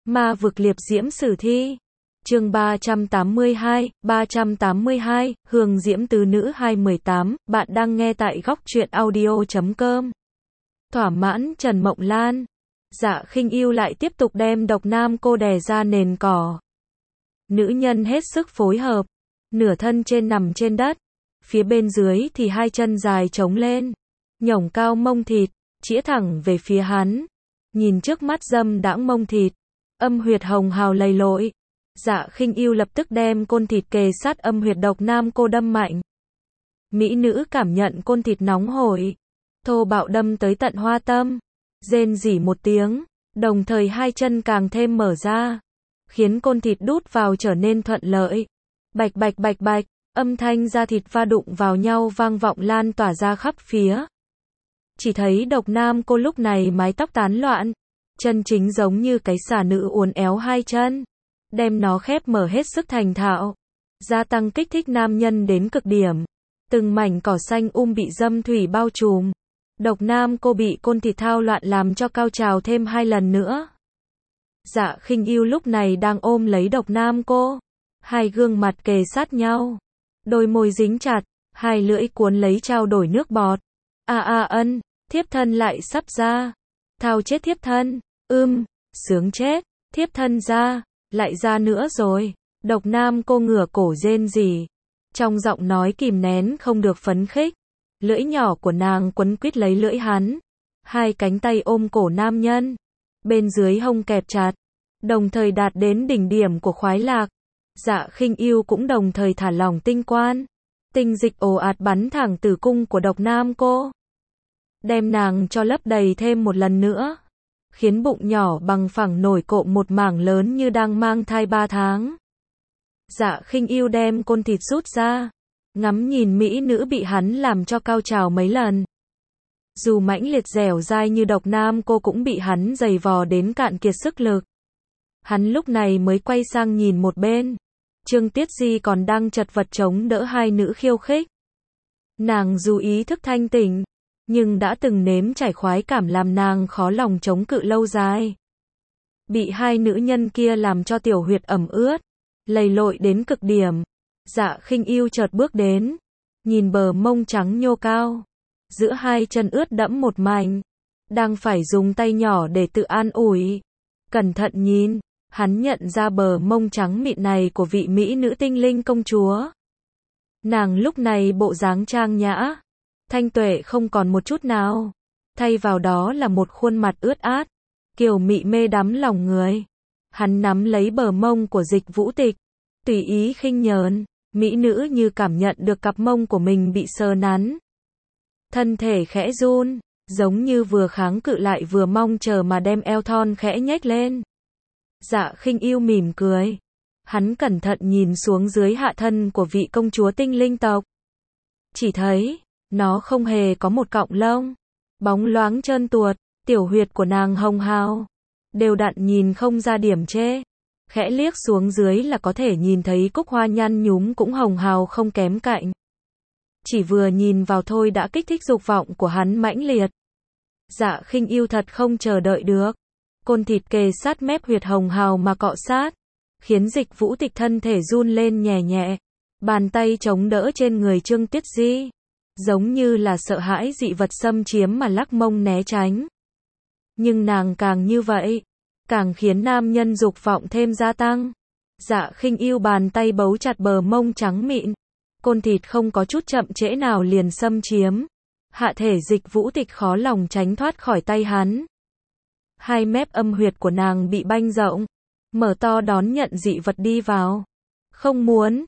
Ma vực liệp diễm sử thi. Chương 382, Hương diễm tứ nữ 218, bạn đang nghe tại góc truyện audio.com. Thỏa mãn Trần Mộng Lan. Dạ Khinh Yêu lại tiếp tục đem Độc Nam Cô đè ra nền cỏ. Nữ nhân hết sức phối hợp, nửa thân trên nằm trên đất, phía bên dưới thì hai chân dài trống lên, nhổng cao mông thịt, chĩa thẳng về phía hắn. Nhìn trước mắt dâm đãng mông thịt, âm huyệt hồng hào lầy lội. Dạ Khinh Yêu lập tức đem côn thịt kề sát âm huyệt Độc Nam Cô đâm mạnh. Mỹ nữ cảm nhận côn thịt nóng hổi, thô bạo đâm tới tận hoa tâm, rên rỉ một tiếng, đồng thời hai chân càng thêm mở ra, khiến côn thịt đút vào trở nên thuận lợi. Bạch bạch bạch bạch, âm thanh da thịt va đụng vào nhau vang vọng lan tỏa ra khắp phía. Chỉ thấy Độc Nam Cô lúc này mái tóc tán loạn, chân chính giống như cái xà nữ uốn éo hai chân, đem nó khép mở hết sức thành thạo, gia tăng kích thích nam nhân đến cực điểm. Từng mảnh cỏ xanh bị dâm thủy bao trùm. Độc Nam Cô bị côn thịt thao loạn làm cho cao trào thêm hai lần nữa. Dạ Khinh Yêu lúc này đang ôm lấy Độc Nam Cô, hai gương mặt kề sát nhau, đôi môi dính chặt, hai lưỡi cuốn lấy trao đổi nước bọt. Ân, thiếp thân lại sắp ra. Thao chết thiếp thân. Sướng chết, thiếp thân ra, lại ra nữa rồi. Độc Nam Cô ngửa cổ rên rỉ, trong giọng nói kìm nén không được phấn khích. Lưỡi nhỏ của nàng quấn quýt lấy lưỡi hắn, hai cánh tay ôm cổ nam nhân, bên dưới hông kẹp chặt, đồng thời đạt đến đỉnh điểm của khoái lạc. Dạ Khinh Yêu cũng đồng thời thả lỏng tinh quan, tinh dịch ồ ạt bắn thẳng tử cung của Độc Nam Cô, đem nàng cho lấp đầy thêm một lần nữa, khiến bụng nhỏ bằng phẳng nổi cộm một mảng lớn như đang mang thai 3 tháng. Dạ Khinh Yêu đem côn thịt rút ra, ngắm nhìn mỹ nữ bị hắn làm cho cao trào mấy lần. Dù mãnh liệt dẻo dai như Độc Nam Cô cũng bị hắn giày vò đến cạn kiệt sức lực. Hắn lúc này mới quay sang nhìn một bên. Trương Tiết Di còn đang chật vật chống đỡ hai nữ khiêu khích. Nàng dù ý thức thanh tỉnh, nhưng đã từng nếm trải khoái cảm làm nàng khó lòng chống cự lâu dài. Bị hai nữ nhân kia làm cho tiểu huyệt ẩm ướt, lầy lội đến cực điểm. Dạ Khinh Yêu chợt bước đến, nhìn bờ mông trắng nhô cao, giữa hai chân ướt đẫm một mảnh, đang phải dùng tay nhỏ để tự an ủi. Cẩn thận nhìn, hắn nhận ra bờ mông trắng mịn này của vị mỹ nữ tinh linh công chúa. Nàng lúc này bộ dáng trang nhã, thanh tuệ không còn một chút nào, thay vào đó là một khuôn mặt ướt át, kiều mị mê đắm lòng người. Hắn nắm lấy bờ mông của Dịch Vũ Tịch, tùy ý khinh nhờn. Mỹ nữ như cảm nhận được cặp mông của mình bị sờ nắn, thân thể khẽ run, giống như vừa kháng cự lại vừa mong chờ mà đem eo thon khẽ nhếch lên. Dạ Khinh Yêu mỉm cười, hắn cẩn thận nhìn xuống dưới hạ thân của vị công chúa tinh linh tộc. Chỉ thấy, nó không hề có một cọng lông, bóng loáng trơn tuột, tiểu huyệt của nàng hồng hào, đều đặn nhìn không ra điểm chê. Khẽ liếc xuống dưới là có thể nhìn thấy cúc hoa nhăn nhúm cũng hồng hào không kém cạnh. Chỉ vừa nhìn vào thôi đã kích thích dục vọng của hắn mãnh liệt. Dạ Khinh Yêu thật không chờ đợi được. Côn thịt kề sát mép huyệt hồng hào mà cọ sát, khiến Dịch Vũ Tịch thân thể run lên nhẹ nhẹ. Bàn tay chống đỡ trên người Trương Tiết Di, giống như là sợ hãi dị vật xâm chiếm mà lắc mông né tránh. Nhưng nàng càng như vậy, càng khiến nam nhân dục vọng thêm gia tăng. Dạ Khinh Yêu bàn tay bấu chặt bờ mông trắng mịn, côn thịt không có chút chậm trễ nào liền xâm chiếm. Hạ thể Dịch Vũ Tịch khó lòng tránh thoát khỏi tay hắn. Hai mép âm huyệt của nàng bị banh rộng, mở to đón nhận dị vật đi vào. Không muốn,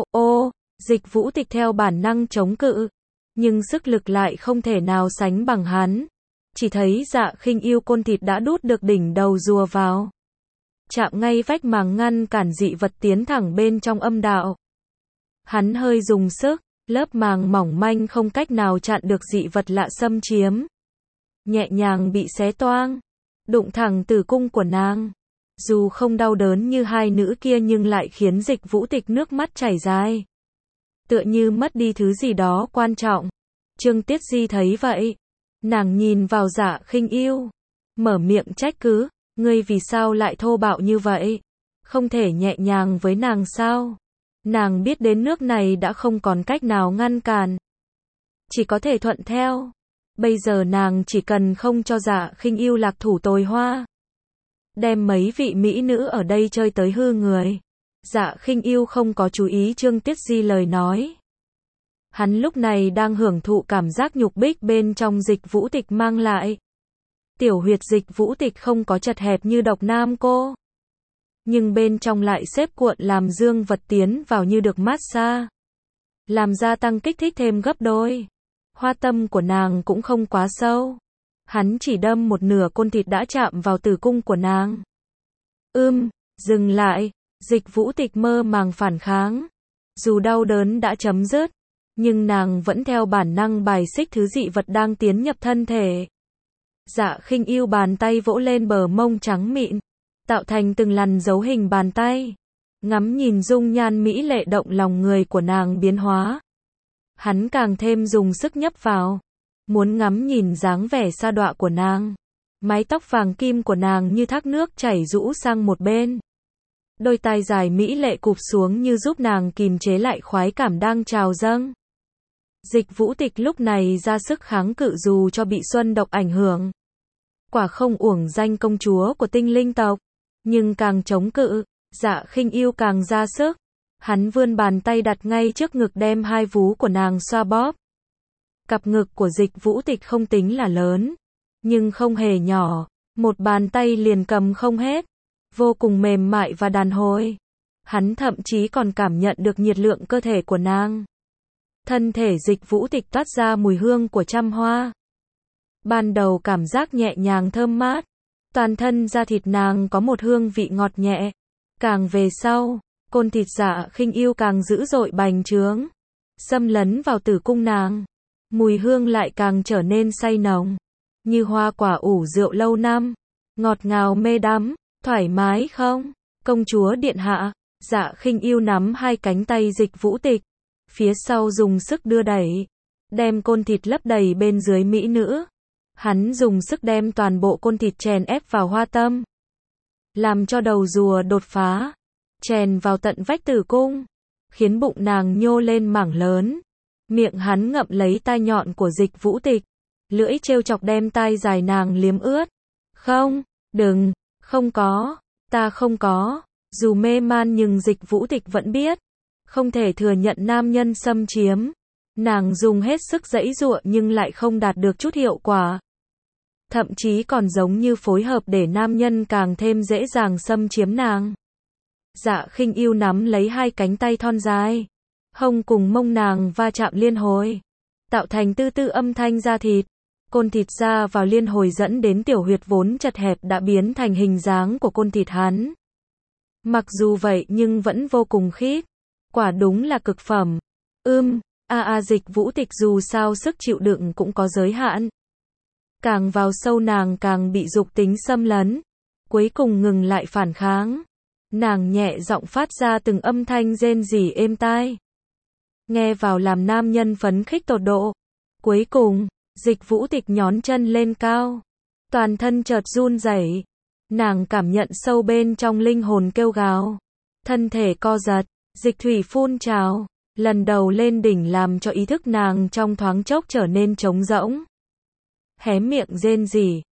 Dịch Vũ Tịch theo bản năng chống cự, nhưng sức lực lại không thể nào sánh bằng hắn. Chỉ thấy Dạ Khinh Yêu côn thịt đã đút được đỉnh đầu rùa vào, chạm ngay vách màng ngăn cản dị vật tiến thẳng bên trong âm đạo. Hắn hơi dùng sức, lớp màng mỏng manh không cách nào chặn được dị vật lạ xâm chiếm, nhẹ nhàng bị xé toang, đụng thẳng tử cung của nàng. Dù không đau đớn như hai nữ kia nhưng lại khiến Dịch Vũ Tịch nước mắt chảy dài, tựa như mất đi thứ gì đó quan trọng. Trương Tiết Di thấy vậy, nàng nhìn vào Dạ Khinh Yêu, mở miệng trách cứ, Ngươi vì sao lại thô bạo như vậy? Không thể nhẹ nhàng với nàng sao? Nàng biết đến nước này đã không còn cách nào ngăn cản. Chỉ có thể thuận theo. Bây giờ nàng chỉ cần không cho Dạ Khinh Yêu lạc thủ tồi hoa. Đem mấy vị mỹ nữ ở đây chơi tới hư người. Dạ Khinh Yêu không có chú ý Trương Tiết Di lời nói. Hắn lúc này đang hưởng thụ cảm giác nhục bích bên trong Dịch Vũ Tịch mang lại. Tiểu huyệt Dịch Vũ Tịch không có chật hẹp như Độc Nam Cô. Nhưng bên trong lại xếp cuộn làm dương vật tiến vào như được massage. Làm gia tăng kích thích thêm gấp đôi. Hoa tâm của nàng cũng không quá sâu. Hắn chỉ đâm một nửa côn thịt đã chạm vào tử cung của nàng. Dừng lại. Dịch Vũ Tịch mơ màng phản kháng. Dù đau đớn đã chấm dứt, nhưng nàng vẫn theo bản năng bài xích thứ dị vật đang tiến nhập thân thể. Dạ Khinh Yêu bàn tay vỗ lên bờ mông trắng mịn, tạo thành từng làn dấu hình bàn tay. Ngắm nhìn dung nhan mỹ lệ động lòng người của nàng biến hóa. Hắn càng thêm dùng sức nhấp vào, muốn ngắm nhìn dáng vẻ sa đọa của nàng. Mái tóc vàng kim của nàng như thác nước chảy rũ sang một bên. Đôi tai dài mỹ lệ cụp xuống như giúp nàng kìm chế lại khoái cảm đang trào dâng. Dịch Vũ Tịch lúc này ra sức kháng cự dù cho bị xuân độc ảnh hưởng. Quả không uổng danh công chúa của tinh linh tộc. Nhưng càng chống cự, Dạ Khinh Yêu càng ra sức. Hắn vươn bàn tay đặt ngay trước ngực đem hai vú của nàng xoa bóp. Cặp ngực của Dịch Vũ Tịch không tính là lớn, nhưng không hề nhỏ. Một bàn tay liền cầm không hết. Vô cùng mềm mại và đàn hồi. Hắn thậm chí còn cảm nhận được nhiệt lượng cơ thể của nàng. Thân thể Dịch Vũ Tịch toát ra mùi hương của trăm hoa. Ban đầu cảm giác nhẹ nhàng thơm mát. Toàn thân da thịt nàng có một hương vị ngọt nhẹ. Càng về sau, côn thịt Dạ Khinh Yêu càng dữ dội bành trướng. Xâm lấn vào tử cung nàng. Mùi hương lại càng trở nên say nồng. Như hoa quả ủ rượu lâu năm. Ngọt ngào mê đắm. Thoải mái không? Công chúa điện hạ. Dạ Khinh Yêu nắm hai cánh tay Dịch Vũ Tịch. Phía sau dùng sức đưa đẩy. Đem côn thịt lấp đầy bên dưới mỹ nữ. Hắn dùng sức đem toàn bộ côn thịt chèn ép vào hoa tâm. Làm cho đầu rùa đột phá. Chèn vào tận vách tử cung. Khiến bụng nàng nhô lên mảng lớn. Miệng hắn ngậm lấy tai nhọn của Dịch Vũ Tịch. Lưỡi trêu chọc đem tai dài nàng liếm ướt. Không, đừng. Không có, ta không có. Dù mê man nhưng Dịch Vũ Tịch vẫn biết. Không thể thừa nhận nam nhân xâm chiếm. Nàng dùng hết sức giãy giụa nhưng lại không đạt được chút hiệu quả. Thậm chí còn giống như phối hợp để nam nhân càng thêm dễ dàng xâm chiếm nàng. Dạ Khinh Yêu nắm lấy hai cánh tay thon dài. Hông cùng mông nàng va chạm liên hồi. Tạo thành tư tư âm thanh da thịt. Côn thịt ra vào liên hồi dẫn đến tiểu huyệt vốn chật hẹp đã biến thành hình dáng của côn thịt hắn. Mặc dù vậy nhưng vẫn vô cùng khít. Quả đúng là cực phẩm. Dịch Vũ Tịch dù sao sức chịu đựng cũng có giới hạn. Càng vào sâu nàng càng bị dục tính xâm lấn. Cuối cùng ngừng lại phản kháng. Nàng nhẹ giọng phát ra từng âm thanh rên rỉ êm tai. Nghe vào làm nam nhân phấn khích tột độ. Cuối cùng, Dịch Vũ Tịch nhón chân lên cao. Toàn thân chợt run rẩy. Nàng cảm nhận sâu bên trong linh hồn kêu gào. Thân thể co giật, dịch thủy phun trào. Lần đầu lên đỉnh làm cho ý thức nàng trong thoáng chốc trở nên trống rỗng. Hé miệng rên rỉ.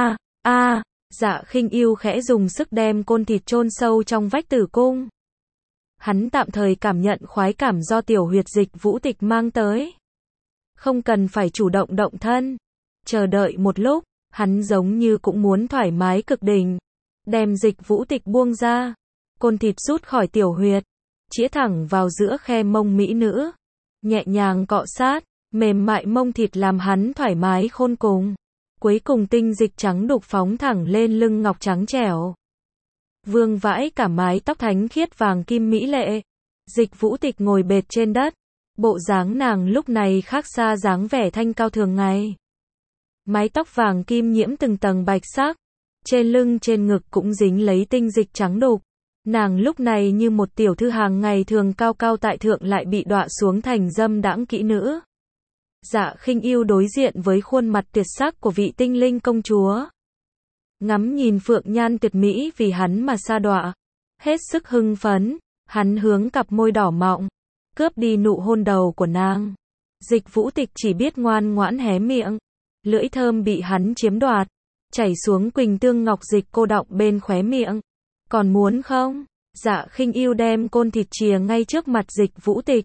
Dạ Khinh Yêu khẽ dùng sức đem côn thịt chôn sâu trong vách tử cung. Hắn tạm thời cảm nhận khoái cảm do tiểu huyệt Dịch Vũ Tịch mang tới. Không cần phải chủ động động thân. Chờ đợi một lúc, hắn giống như cũng muốn thoải mái cực đỉnh. Đem Dịch Vũ Tịch buông ra. Côn thịt rút khỏi tiểu huyệt. Chĩa thẳng vào giữa khe mông mỹ nữ. Nhẹ nhàng cọ sát. Mềm mại mông thịt làm hắn thoải mái khôn cùng. Cuối cùng tinh dịch trắng đục phóng thẳng lên lưng ngọc trắng trẻo. Vương vãi cả mái tóc thánh khiết vàng kim mỹ lệ. Dịch Vũ Tịch ngồi bệt trên đất. Bộ dáng nàng lúc này khác xa dáng vẻ thanh cao thường ngày. Mái tóc vàng kim nhiễm từng tầng bạch sắc. Trên lưng trên ngực cũng dính lấy tinh dịch trắng đục. Nàng lúc này như một tiểu thư hàng ngày thường cao cao tại thượng lại bị đọa xuống thành dâm đãng kỹ nữ. Dạ Khinh Yêu đối diện với khuôn mặt tuyệt sắc của vị tinh linh công chúa. ngắm nhìn phượng nhan tuyệt mỹ vì hắn mà sa đọa. Hết sức hưng phấn, hắn hướng cặp môi đỏ mọng, cướp đi nụ hôn đầu của nàng. Dịch Vũ Tịch chỉ biết ngoan ngoãn hé miệng, lưỡi thơm bị hắn chiếm đoạt, chảy xuống quỳnh tương ngọc dịch cô đọng bên khóe miệng. Còn muốn không? Dạ Khinh Yêu đem côn thịt chìa ngay trước mặt Dịch Vũ Tịch.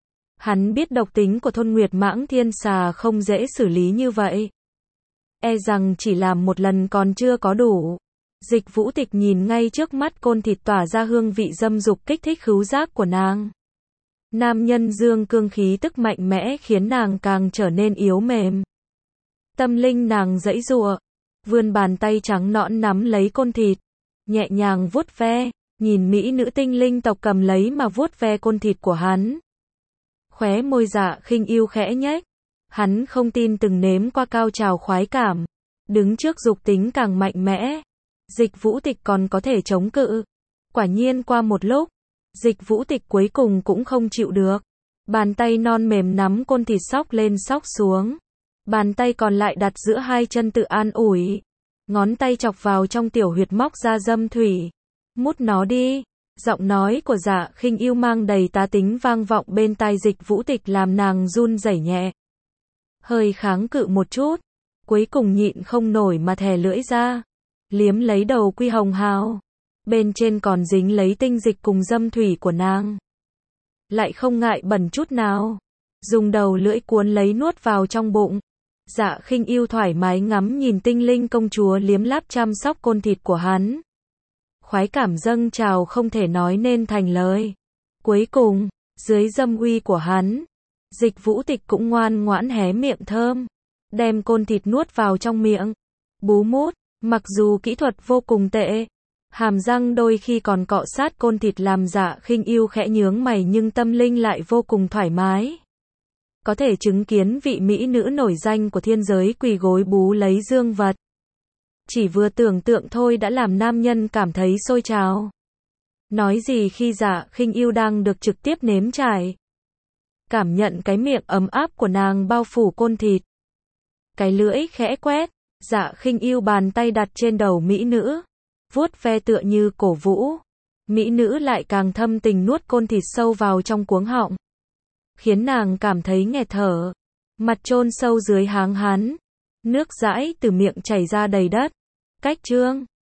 Hắn biết độc tính của Thôn Nguyệt Mãng Thiên Xà không dễ xử lý như vậy. E rằng chỉ làm một lần còn chưa có đủ. Dịch Vũ Tịch nhìn ngay trước mắt côn thịt tỏa ra hương vị dâm dục kích thích khứu giác của nàng. Nam nhân dương cương khí tức mạnh mẽ khiến nàng càng trở nên yếu mềm. Tâm linh nàng giãy giụa, vươn bàn tay trắng nõn nắm lấy côn thịt, nhẹ nhàng vuốt ve, nhìn mỹ nữ tinh linh tộc cầm lấy mà vuốt ve côn thịt của hắn. Khóe môi Dạ Khinh Yêu khẽ nhếch, hắn không tin từng nếm qua cao trào khoái cảm, đứng trước dục tính càng mạnh mẽ. Dịch Vũ Tịch còn có thể chống cự. Quả nhiên qua một lúc, Dịch Vũ Tịch cuối cùng cũng không chịu được. Bàn tay non mềm nắm côn thịt xóc lên xóc xuống. Bàn tay còn lại đặt giữa hai chân tự an ủi. Ngón tay chọc vào trong tiểu huyệt móc ra dâm thủy. Mút nó đi. Giọng nói của Dạ Khinh Yêu mang đầy tá tính vang vọng bên tai Dịch Vũ Tịch làm nàng run rẩy nhẹ. Hơi kháng cự một chút, cuối cùng nhịn không nổi mà thè lưỡi ra, liếm lấy đầu Quy Hồng Hào. Bên trên còn dính lấy tinh dịch cùng dâm thủy của nàng. Lại không ngại bẩn chút nào, dùng đầu lưỡi cuốn lấy nuốt vào trong bụng. Dạ Khinh Yêu thoải mái ngắm nhìn tinh linh công chúa liếm láp chăm sóc côn thịt của hắn. Khoái cảm dâng trào không thể nói nên thành lời. Cuối cùng, dưới dâm uy của hắn, Dịch Vũ Tịch cũng ngoan ngoãn hé miệng thơm, đem côn thịt nuốt vào trong miệng. Bú mút, mặc dù kỹ thuật vô cùng tệ, hàm răng đôi khi còn cọ sát côn thịt làm Dạ Khinh Yêu khẽ nhướng mày nhưng tâm linh lại vô cùng thoải mái. Có thể chứng kiến vị mỹ nữ nổi danh của thiên giới quỳ gối bú lấy dương vật. Chỉ vừa tưởng tượng thôi đã làm nam nhân cảm thấy sôi trào. Nói gì khi Dạ Khinh Yêu đang được trực tiếp nếm trải. Cảm nhận cái miệng ấm áp của nàng bao phủ côn thịt. Cái lưỡi khẽ quét, Dạ Khinh Yêu bàn tay đặt trên đầu mỹ nữ, vuốt ve tựa như cổ vũ. Mỹ nữ lại càng thâm tình nuốt côn thịt sâu vào trong cuống họng, khiến nàng cảm thấy nghẹt thở. Mặt chôn sâu dưới háng hắn, nước dãi từ miệng chảy ra đầy đất. Cách chương